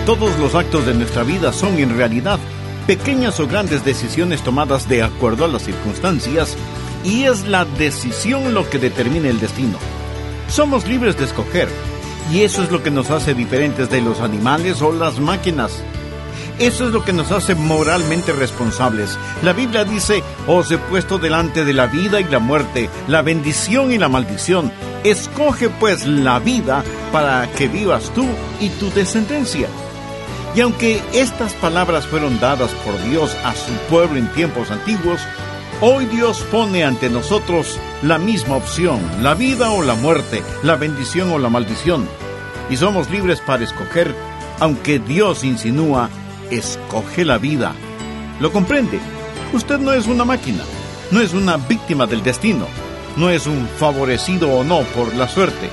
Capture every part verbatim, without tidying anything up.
Todos los actos de nuestra vida son en realidad pequeñas o grandes decisiones tomadas de acuerdo a las circunstancias, y es la decisión lo que determina el destino. Somos libres de escoger, y eso es lo que nos hace diferentes de los animales o las máquinas. Eso es lo que nos hace moralmente responsables. La Biblia dice: os he puesto delante de la vida y la muerte, la bendición y la maldición. Escoge pues la vida para que vivas tú y tu descendencia. Y aunque estas palabras fueron dadas por Dios a su pueblo en tiempos antiguos, hoy Dios pone ante nosotros la misma opción: la vida o la muerte, la bendición o la maldición. Y somos libres para escoger, aunque Dios insinúa: escoge la vida. ¿Lo comprende? Usted no es una máquina, no es una víctima del destino, no es un favorecido o no por la suerte.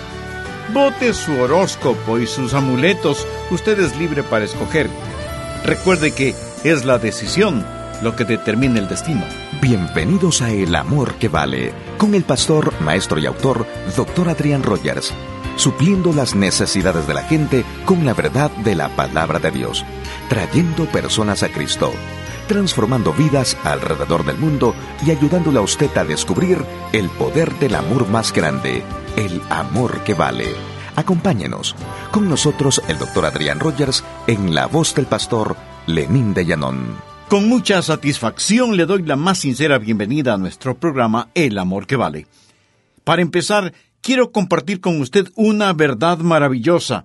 Bote su horóscopo y sus amuletos, usted es libre para escoger. Recuerde que es la decisión lo que determina el destino. Bienvenidos a El Amor que Vale, con el pastor, maestro y autor, doctor Adrián Rogers, supliendo las necesidades de la gente con la verdad de la palabra de Dios, trayendo personas a Cristo, transformando vidas alrededor del mundo y ayudándole a usted a descubrir el poder del amor más grande, el amor que vale. Acompáñenos. Con nosotros el doctor Adrián Rogers en la voz del pastor Lenín de Llanón. Con mucha satisfacción le doy la más sincera bienvenida a nuestro programa El Amor que Vale. Para empezar, quiero compartir con usted una verdad maravillosa.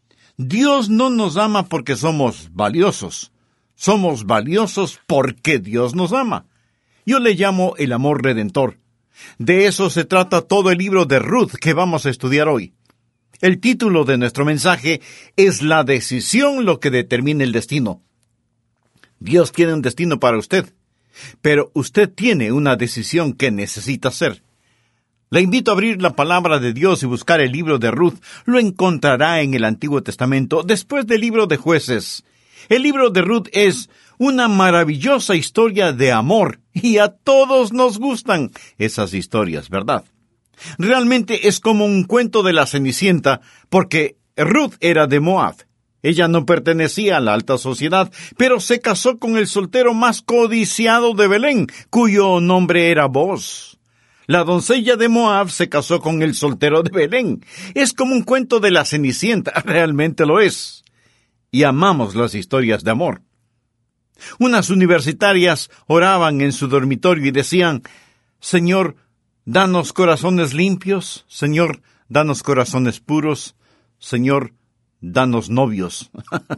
Dios no nos ama porque somos valiosos. Somos valiosos porque Dios nos ama. Yo le llamo el amor redentor. De eso se trata todo el libro de Ruth que vamos a estudiar hoy. El título de nuestro mensaje es La decisión lo que determina el destino. Dios tiene un destino para usted, pero usted tiene una decisión que necesita hacer. Le invito a abrir la palabra de Dios y buscar el libro de Ruth. Lo encontrará en el Antiguo Testamento, después del libro de Jueces. El libro de Ruth es una maravillosa historia de amor, y a todos nos gustan esas historias, ¿verdad? Realmente es como un cuento de la Cenicienta, porque Ruth era de Moab. Ella no pertenecía a la alta sociedad, pero se casó con el soltero más codiciado de Belén, cuyo nombre era Booz. La doncella de Moab se casó con el soltero de Belén. Es como un cuento de la Cenicienta, realmente lo es. Y amamos las historias de amor. Unas universitarias oraban en su dormitorio y decían: Señor, danos corazones limpios. Señor, danos corazones puros. Señor, danos novios.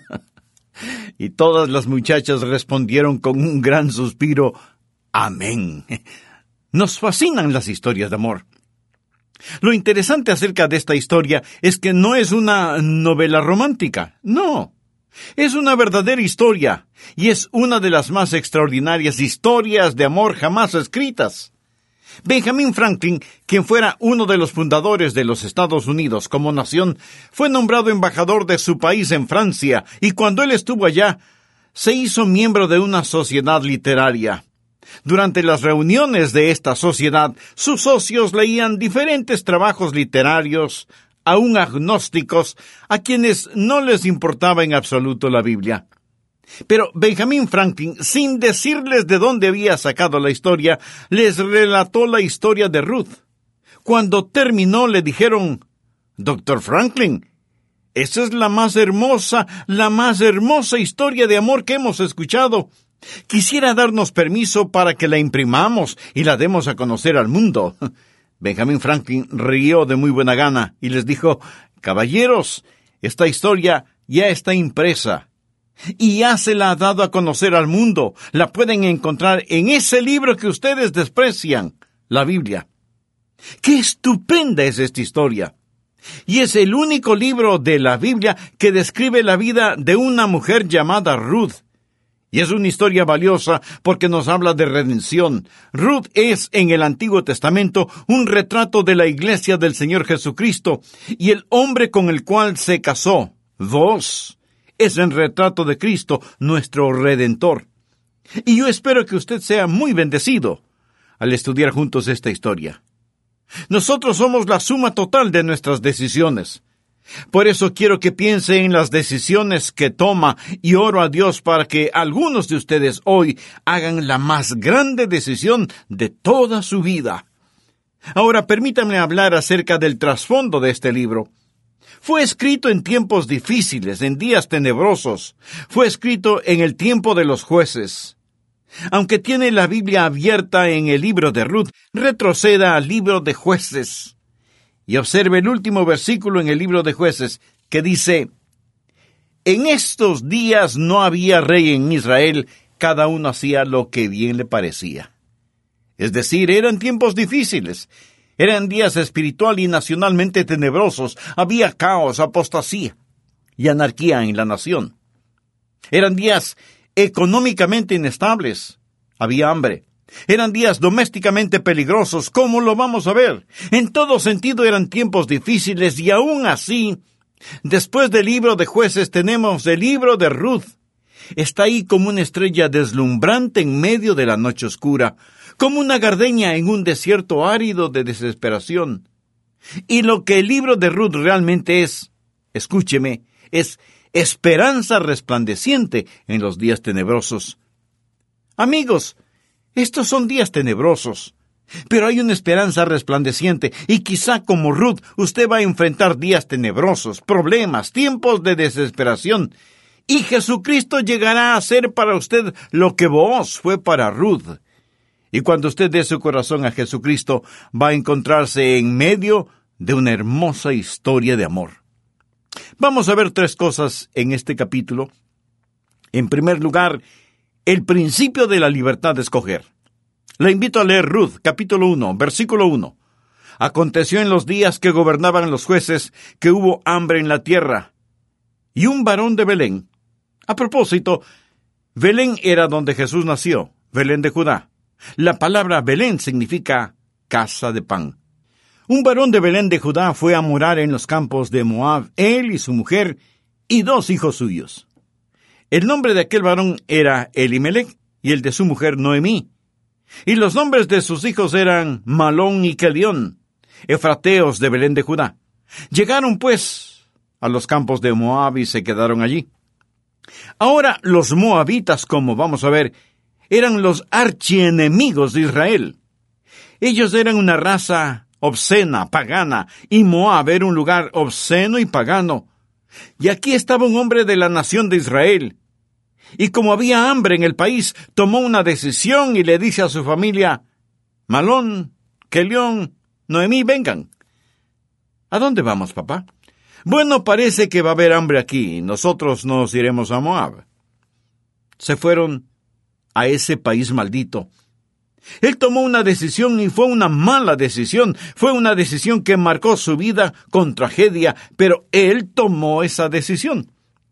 Y todas las muchachas respondieron con un gran suspiro: amén. Nos fascinan las historias de amor. Lo interesante acerca de esta historia es que no es una novela romántica, no. Es una verdadera historia, y es una de las más extraordinarias historias de amor jamás escritas. Benjamin Franklin, quien fuera uno de los fundadores de los Estados Unidos como nación, fue nombrado embajador de su país en Francia, y cuando él estuvo allá, se hizo miembro de una sociedad literaria. Durante las reuniones de esta sociedad, sus socios leían diferentes trabajos literarios, aún agnósticos, a quienes no les importaba en absoluto la Biblia. Pero Benjamin Franklin, sin decirles de dónde había sacado la historia, les relató la historia de Ruth. Cuando terminó, le dijeron: Doctor Franklin, esa es la más hermosa, la más hermosa historia de amor que hemos escuchado. Quisiera darnos permiso para que la imprimamos y la demos a conocer al mundo. Benjamin Franklin rió de muy buena gana y les dijo: Caballeros, esta historia ya está impresa y ya se la ha dado a conocer al mundo. La pueden encontrar en ese libro que ustedes desprecian, la Biblia. ¡Qué estupenda es esta historia! Y es el único libro de la Biblia que describe la vida de una mujer llamada Ruth. Y es una historia valiosa porque nos habla de redención. Ruth es, en el Antiguo Testamento, un retrato de la iglesia del Señor Jesucristo, y el hombre con el cual se casó, Booz, es el retrato de Cristo, nuestro Redentor. Y yo espero que usted sea muy bendecido al estudiar juntos esta historia. Nosotros somos la suma total de nuestras decisiones. Por eso quiero que piense en las decisiones que toma y oro a Dios para que algunos de ustedes hoy hagan la más grande decisión de toda su vida. Ahora permítanme hablar acerca del trasfondo de este libro. Fue escrito en tiempos difíciles, en días tenebrosos. Fue escrito en el tiempo de los jueces. Aunque tiene la Biblia abierta en el libro de Ruth, retroceda al libro de Jueces. Y observe el último versículo en el libro de Jueces, que dice: En estos días no había rey en Israel, cada uno hacía lo que bien le parecía. Es decir, eran tiempos difíciles. Eran días espiritual y nacionalmente tenebrosos. Había caos, apostasía y anarquía en la nación. Eran días económicamente inestables. Había hambre. Eran días domésticamente peligrosos, ¿cómo lo vamos a ver? En todo sentido eran tiempos difíciles y aún así, después del libro de Jueces tenemos el libro de Ruth. Está ahí como una estrella deslumbrante en medio de la noche oscura, como una gardenia en un desierto árido de desesperación. Y lo que el libro de Ruth realmente es, escúcheme, es esperanza resplandeciente en los días tenebrosos. Amigos, estos son días tenebrosos, pero hay una esperanza resplandeciente, y quizá como Ruth usted va a enfrentar días tenebrosos, problemas, tiempos de desesperación, y Jesucristo llegará a ser para usted lo que Booz fue para Ruth. Y cuando usted dé su corazón a Jesucristo, va a encontrarse en medio de una hermosa historia de amor. Vamos a ver tres cosas en este capítulo. En primer lugar, el principio de la libertad de escoger. Le invito a leer Ruth, capítulo uno, versículo uno. Aconteció en los días que gobernaban los jueces que hubo hambre en la tierra, y un varón de Belén. A propósito, Belén era donde Jesús nació, Belén de Judá. La palabra Belén significa casa de pan. Un varón de Belén de Judá fue a morar en los campos de Moab, él y su mujer, y dos hijos suyos. El nombre de aquel varón era Elimelech, y el de su mujer Noemí. Y los nombres de sus hijos eran Malón y Kelión, efrateos de Belén de Judá. Llegaron, pues, a los campos de Moab y se quedaron allí. Ahora, los moabitas, como vamos a ver, eran los archienemigos de Israel. Ellos eran una raza obscena, pagana, y Moab era un lugar obsceno y pagano. Y aquí estaba un hombre de la nación de Israel. Y como había hambre en el país, tomó una decisión y le dice a su familia: Malón, Kelión, Noemí, vengan. ¿A dónde vamos, papá? Bueno, parece que va a haber hambre aquí. Nosotros nos iremos a Moab. Se fueron a ese país maldito. Él tomó una decisión y fue una mala decisión. Fue una decisión que marcó su vida con tragedia, pero él tomó esa decisión.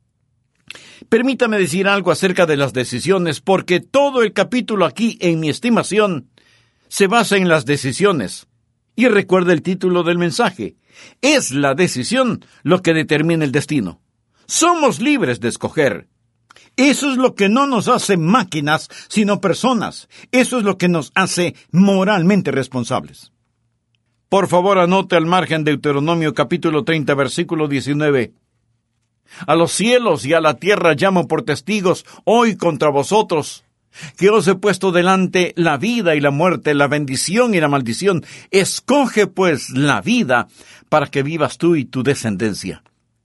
Permítame decir algo acerca de las decisiones, porque todo el capítulo aquí, en mi estimación, se basa en las decisiones. Y recuerda el título del mensaje. Es la decisión lo que determina el destino. Somos libres de escoger. Eso es lo que no nos hace máquinas, sino personas. Eso es lo que nos hace moralmente responsables. Por favor, anote al margen de Deuteronomio capítulo treinta, versículo diecinueve. A los cielos y a la tierra llamo por testigos hoy contra vosotros, que os he puesto delante la vida y la muerte, la bendición y la maldición. Escoge pues la vida para que vivas tú y tu descendencia.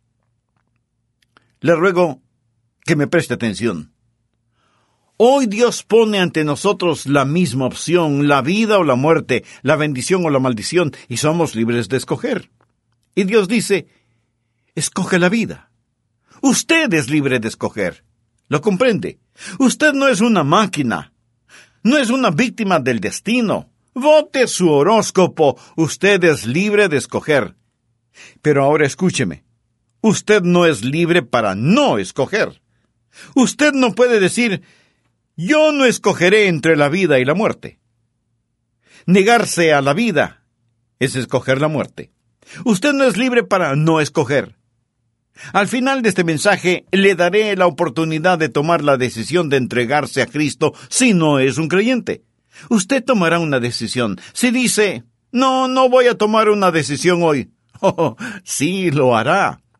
Le ruego que me preste atención. Hoy Dios pone ante nosotros la misma opción, la vida o la muerte, la bendición o la maldición, y somos libres de escoger. Y Dios dice: escoge la vida. Usted es libre de escoger. ¿Lo comprende? Usted no es una máquina. No es una víctima del destino. Vote su horóscopo. Usted es libre de escoger. Pero ahora escúcheme. Usted no es libre para no escoger. Usted no puede decir: yo no escogeré entre la vida y la muerte. Negarse a la vida es escoger la muerte. Usted no es libre para no escoger. Al final de este mensaje le daré la oportunidad de tomar la decisión de entregarse a Cristo si no es un creyente. Usted tomará una decisión. Si dice: no, no voy a tomar una decisión hoy. Oh, sí, lo hará.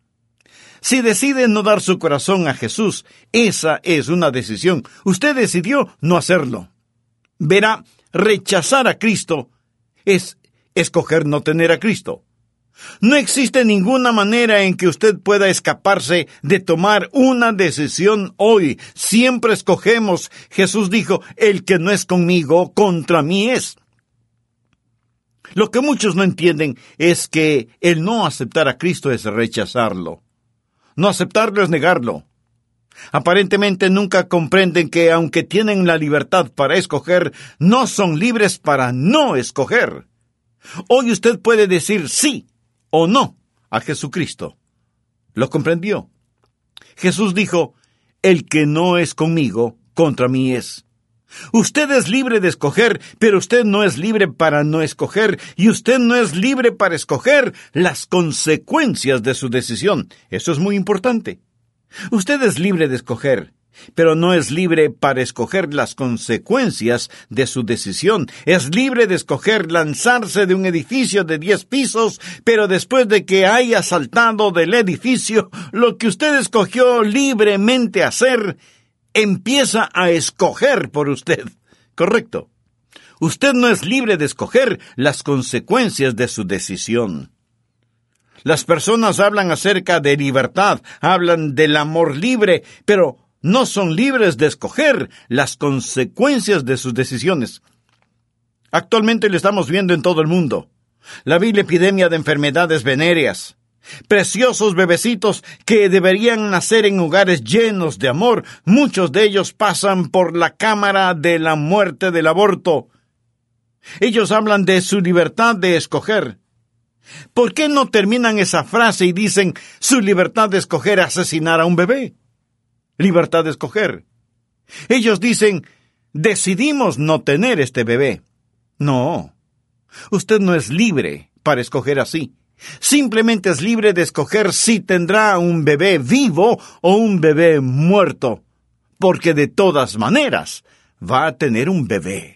Si decide no dar su corazón a Jesús, esa es una decisión. Usted decidió no hacerlo. Verá, rechazar a Cristo es escoger no tener a Cristo. No existe ninguna manera en que usted pueda escaparse de tomar una decisión hoy. Siempre escogemos. Jesús dijo, el que no es conmigo, contra mí es. Lo que muchos no entienden es que el no aceptar a Cristo es rechazarlo. No aceptarlo es negarlo. Aparentemente nunca comprenden que aunque tienen la libertad para escoger, no son libres para no escoger. Hoy usted puede decir sí o no a Jesucristo. ¿Lo comprendió? Jesús dijo, el que no es conmigo, contra mí es. Usted es libre de escoger, pero usted no es libre para no escoger, y usted no es libre para escoger las consecuencias de su decisión. Eso es muy importante. Usted es libre de escoger, pero no es libre para escoger las consecuencias de su decisión. Es libre de escoger lanzarse de un edificio de diez pisos, pero después de que haya saltado del edificio, lo que usted escogió libremente hacer, empieza a escoger por usted. Correcto. Usted no es libre de escoger las consecuencias de su decisión. Las personas hablan acerca de libertad, hablan del amor libre, pero no son libres de escoger las consecuencias de sus decisiones. Actualmente lo estamos viendo en todo el mundo. La vil epidemia de enfermedades venéreas. Preciosos bebecitos que deberían nacer en hogares llenos de amor. Muchos de ellos pasan por la cámara de la muerte del aborto. Ellos hablan de su libertad de escoger. ¿Por qué no terminan esa frase y dicen su libertad de escoger asesinar a un bebé? Libertad de escoger. Ellos dicen, decidimos no tener este bebé. No, usted no es libre para escoger así. Simplemente es libre de escoger si tendrá un bebé vivo o un bebé muerto, porque de todas maneras va a tener un bebé.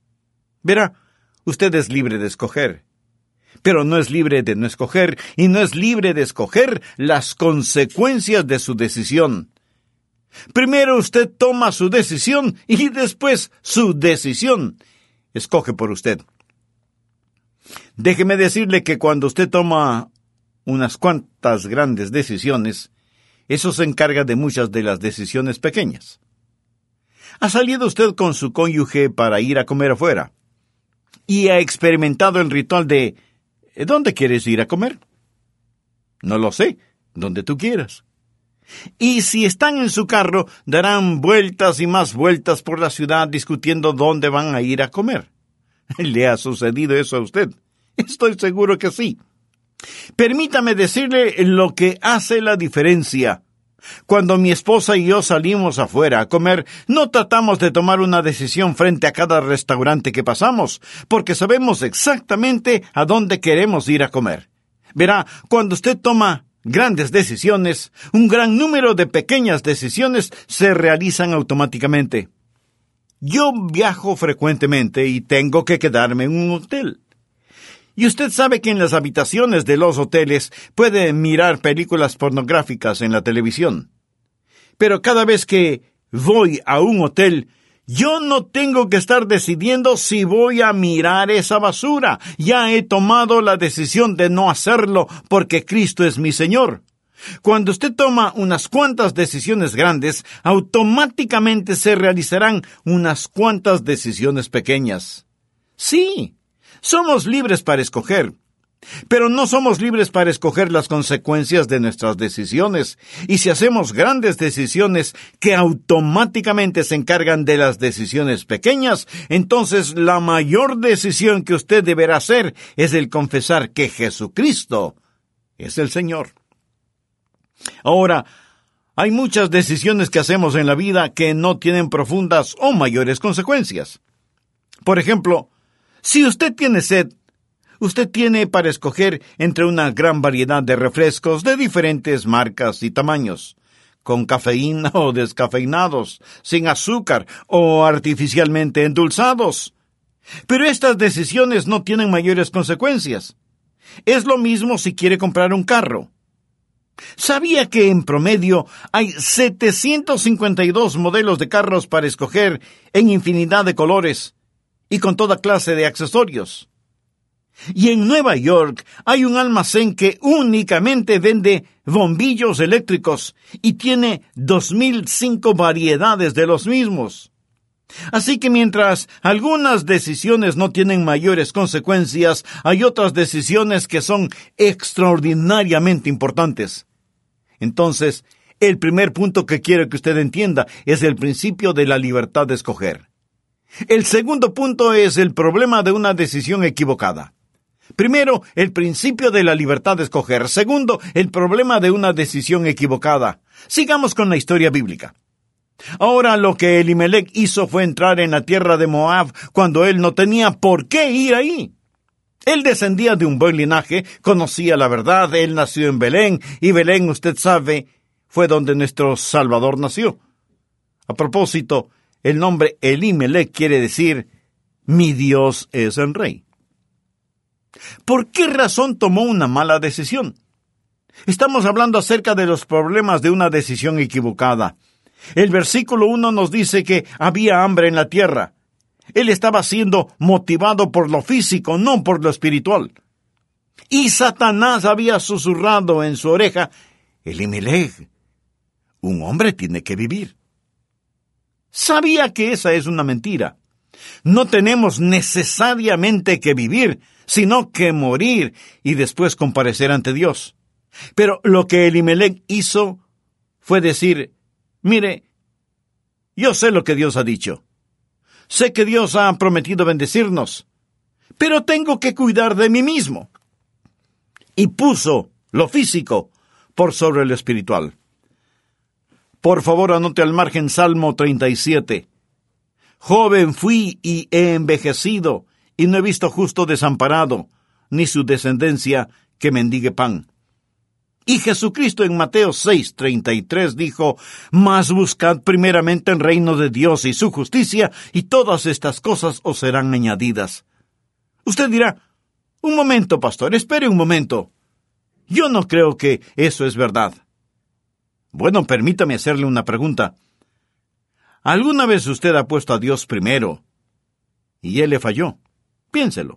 Verá, usted es libre de escoger, pero no es libre de no escoger, y no es libre de escoger las consecuencias de su decisión. Primero usted toma su decisión y después su decisión escoge por usted. Déjeme decirle que cuando usted toma unas cuantas grandes decisiones, eso se encarga de muchas de las decisiones pequeñas. ¿Ha salido usted con su cónyuge para ir a comer afuera? ¿Y ha experimentado el ritual de ¿dónde quieres ir a comer? No lo sé, donde tú quieras. Y si están en su carro, darán vueltas y más vueltas por la ciudad discutiendo dónde van a ir a comer. ¿Le ha sucedido eso a usted? Estoy seguro que sí. Permítame decirle lo que hace la diferencia. Cuando mi esposa y yo salimos afuera a comer, no tratamos de tomar una decisión frente a cada restaurante que pasamos, porque sabemos exactamente a dónde queremos ir a comer. Verá, cuando usted toma grandes decisiones, un gran número de pequeñas decisiones se realizan automáticamente. Yo viajo frecuentemente y tengo que quedarme en un hotel. Y usted sabe que en las habitaciones de los hoteles puede mirar películas pornográficas en la televisión. Pero cada vez que voy a un hotel, yo no tengo que estar decidiendo si voy a mirar esa basura. Ya he tomado la decisión de no hacerlo porque Cristo es mi Señor. Cuando usted toma unas cuantas decisiones grandes, automáticamente se realizarán unas cuantas decisiones pequeñas. Sí, somos libres para escoger, pero no somos libres para escoger las consecuencias de nuestras decisiones. Y si hacemos grandes decisiones que automáticamente se encargan de las decisiones pequeñas, entonces la mayor decisión que usted deberá hacer es el confesar que Jesucristo es el Señor. Ahora, hay muchas decisiones que hacemos en la vida que no tienen profundas o mayores consecuencias. Por ejemplo, si usted tiene sed, usted tiene para escoger entre una gran variedad de refrescos de diferentes marcas y tamaños, con cafeína o descafeinados, sin azúcar o artificialmente endulzados. Pero estas decisiones no tienen mayores consecuencias. Es lo mismo si quiere comprar un carro. ¿Sabía que en promedio hay setecientos cincuenta y dos modelos de carros para escoger en infinidad de colores y con toda clase de accesorios? Y en Nueva York hay un almacén que únicamente vende bombillos eléctricos y tiene dos mil cinco variedades de los mismos. Así que mientras algunas decisiones no tienen mayores consecuencias, hay otras decisiones que son extraordinariamente importantes. Entonces, el primer punto que quiero que usted entienda es el principio de la libertad de escoger. El segundo punto es el problema de una decisión equivocada. Primero, el principio de la libertad de escoger. Segundo, el problema de una decisión equivocada. Sigamos con la historia bíblica. Ahora lo que Elimelech hizo fue entrar en la tierra de Moab cuando él no tenía por qué ir ahí. Él descendía de un buen linaje, conocía la verdad, él nació en Belén, y Belén, usted sabe, fue donde nuestro Salvador nació. A propósito, el nombre Elimelech quiere decir, mi Dios es el rey. ¿Por qué razón tomó una mala decisión? Estamos hablando acerca de los problemas de una decisión equivocada. El versículo uno nos dice que había hambre en la tierra. Él estaba siendo motivado por lo físico, no por lo espiritual. Y Satanás había susurrado en su oreja, Elimelech, un hombre tiene que vivir. Sabía que esa es una mentira. No tenemos necesariamente que vivir, sino que morir y después comparecer ante Dios. Pero lo que Elimelech hizo fue decir, mire, yo sé lo que Dios ha dicho. Sé que Dios ha prometido bendecirnos, pero tengo que cuidar de mí mismo. Y puso lo físico por sobre lo espiritual. Por favor, anote al margen Salmo treinta y siete. Joven fui y he envejecido, y no he visto justo desamparado, ni su descendencia que mendigue pan. Y Jesucristo en Mateo seis treinta y tres dijo, mas buscad primeramente el reino de Dios y su justicia, y todas estas cosas os serán añadidas. Usted dirá, un momento, pastor, espere un momento. Yo no creo que eso es verdad. Bueno, permítame hacerle una pregunta. ¿Alguna vez usted ha puesto a Dios primero y Él le falló? Piénselo.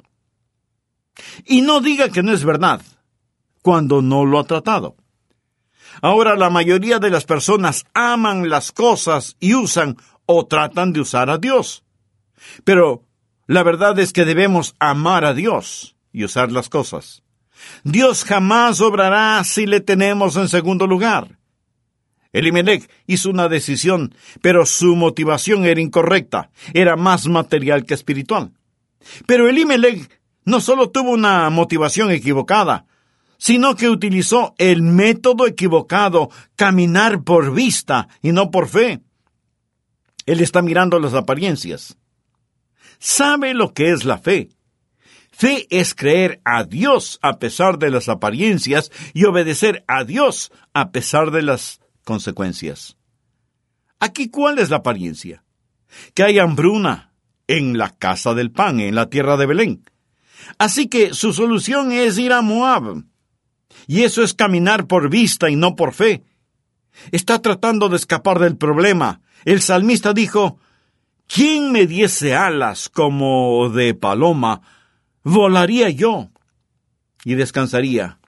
Y no diga que no es verdad cuando no lo ha tratado. Ahora, la mayoría de las personas aman las cosas y usan o tratan de usar a Dios. Pero la verdad es que debemos amar a Dios y usar las cosas. Dios jamás obrará si le tenemos en segundo lugar. Elimelech hizo una decisión, pero su motivación era incorrecta, era más material que espiritual. Pero Elimelech no solo tuvo una motivación equivocada, sino que utilizó el método equivocado, caminar por vista y no por fe. Él está mirando las apariencias. ¿Sabe lo que es la fe? Fe es creer a Dios a pesar de las apariencias y obedecer a Dios a pesar de las consecuencias. Aquí, ¿cuál es la apariencia? Que hay hambruna en la casa del pan, en la tierra de Belén. Así que su solución es ir a Moab. Y eso es caminar por vista y no por fe. Está tratando de escapar del problema. El salmista dijo, ¿quién me diese alas como de paloma? Volaría yo y descansaría.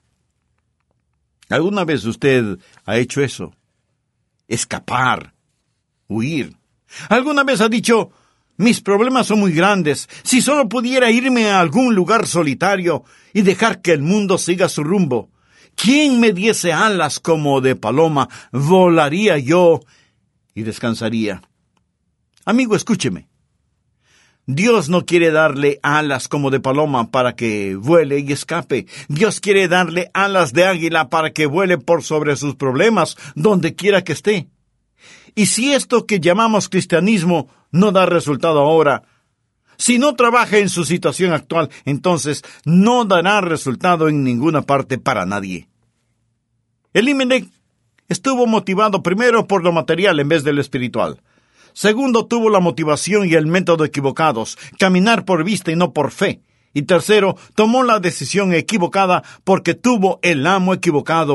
¿Alguna vez usted ha hecho eso? Escapar, huir. ¿Alguna vez ha dicho, mis problemas son muy grandes, si solo pudiera irme a algún lugar solitario y dejar que el mundo siga su rumbo? ¿Quién me diese alas como de paloma? Volaría yo y descansaría. Amigo, escúcheme. Dios no quiere darle alas como de paloma para que vuele y escape. Dios quiere darle alas de águila para que vuele por sobre sus problemas, donde quiera que esté. Y si esto que llamamos cristianismo no da resultado ahora, si no trabaja en su situación actual, entonces no dará resultado en ninguna parte para nadie. Elimelech estuvo motivado primero por lo material en vez de lo espiritual. Segundo, tuvo la motivación y el método equivocados, caminar por vista y no por fe. Y tercero, tomó la decisión equivocada porque tuvo el amo equivocado.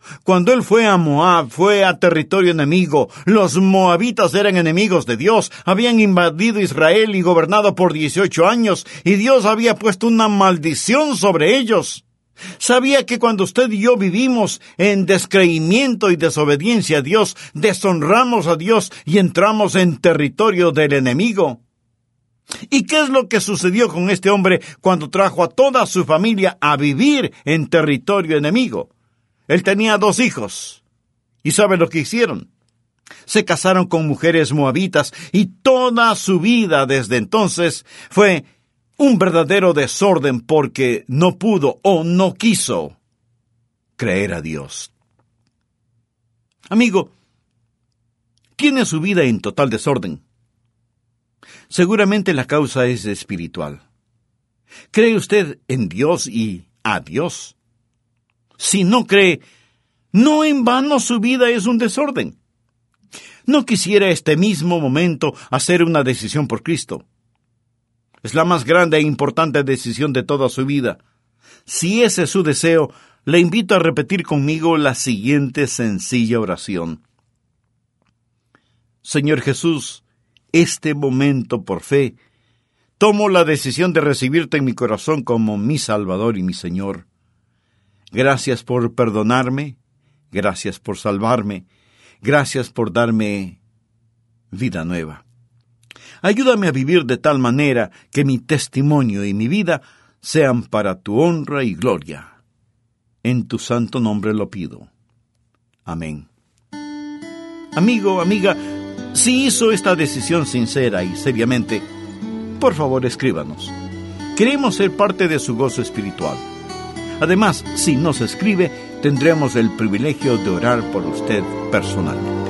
Cuando él fue a Moab, fue a territorio enemigo. Los moabitas eran enemigos de Dios, habían invadido Israel y gobernado por dieciocho años, y Dios había puesto una maldición sobre ellos. Sabía que cuando usted y yo vivimos en descreimiento y desobediencia a Dios, deshonramos a Dios y entramos en territorio del enemigo. ¿Y qué es lo que sucedió con este hombre cuando trajo a toda su familia a vivir en territorio enemigo? Él tenía dos hijos. ¿Y sabe lo que hicieron? Se casaron con mujeres moabitas y toda su vida desde entonces fue un verdadero desorden porque no pudo o no quiso creer a Dios. Amigo, ¿tiene su vida en total desorden? Seguramente la causa es espiritual. ¿Cree usted en Dios y a Dios? Si no cree, no en vano su vida es un desorden. No quisiera este mismo momento hacer una decisión por Cristo. Es la más grande e importante decisión de toda su vida. Si ese es su deseo, le invito a repetir conmigo la siguiente sencilla oración. Señor Jesús, este momento por fe, tomo la decisión de recibirte en mi corazón como mi Salvador y mi Señor. Gracias por perdonarme, gracias por salvarme, gracias por darme vida nueva. Ayúdame a vivir de tal manera que mi testimonio y mi vida sean para tu honra y gloria. En tu santo nombre lo pido. Amén. Amigo, amiga, si hizo esta decisión sincera y seriamente, por favor escríbanos. Queremos ser parte de su gozo espiritual. Además, si nos escribe, tendremos el privilegio de orar por usted personalmente.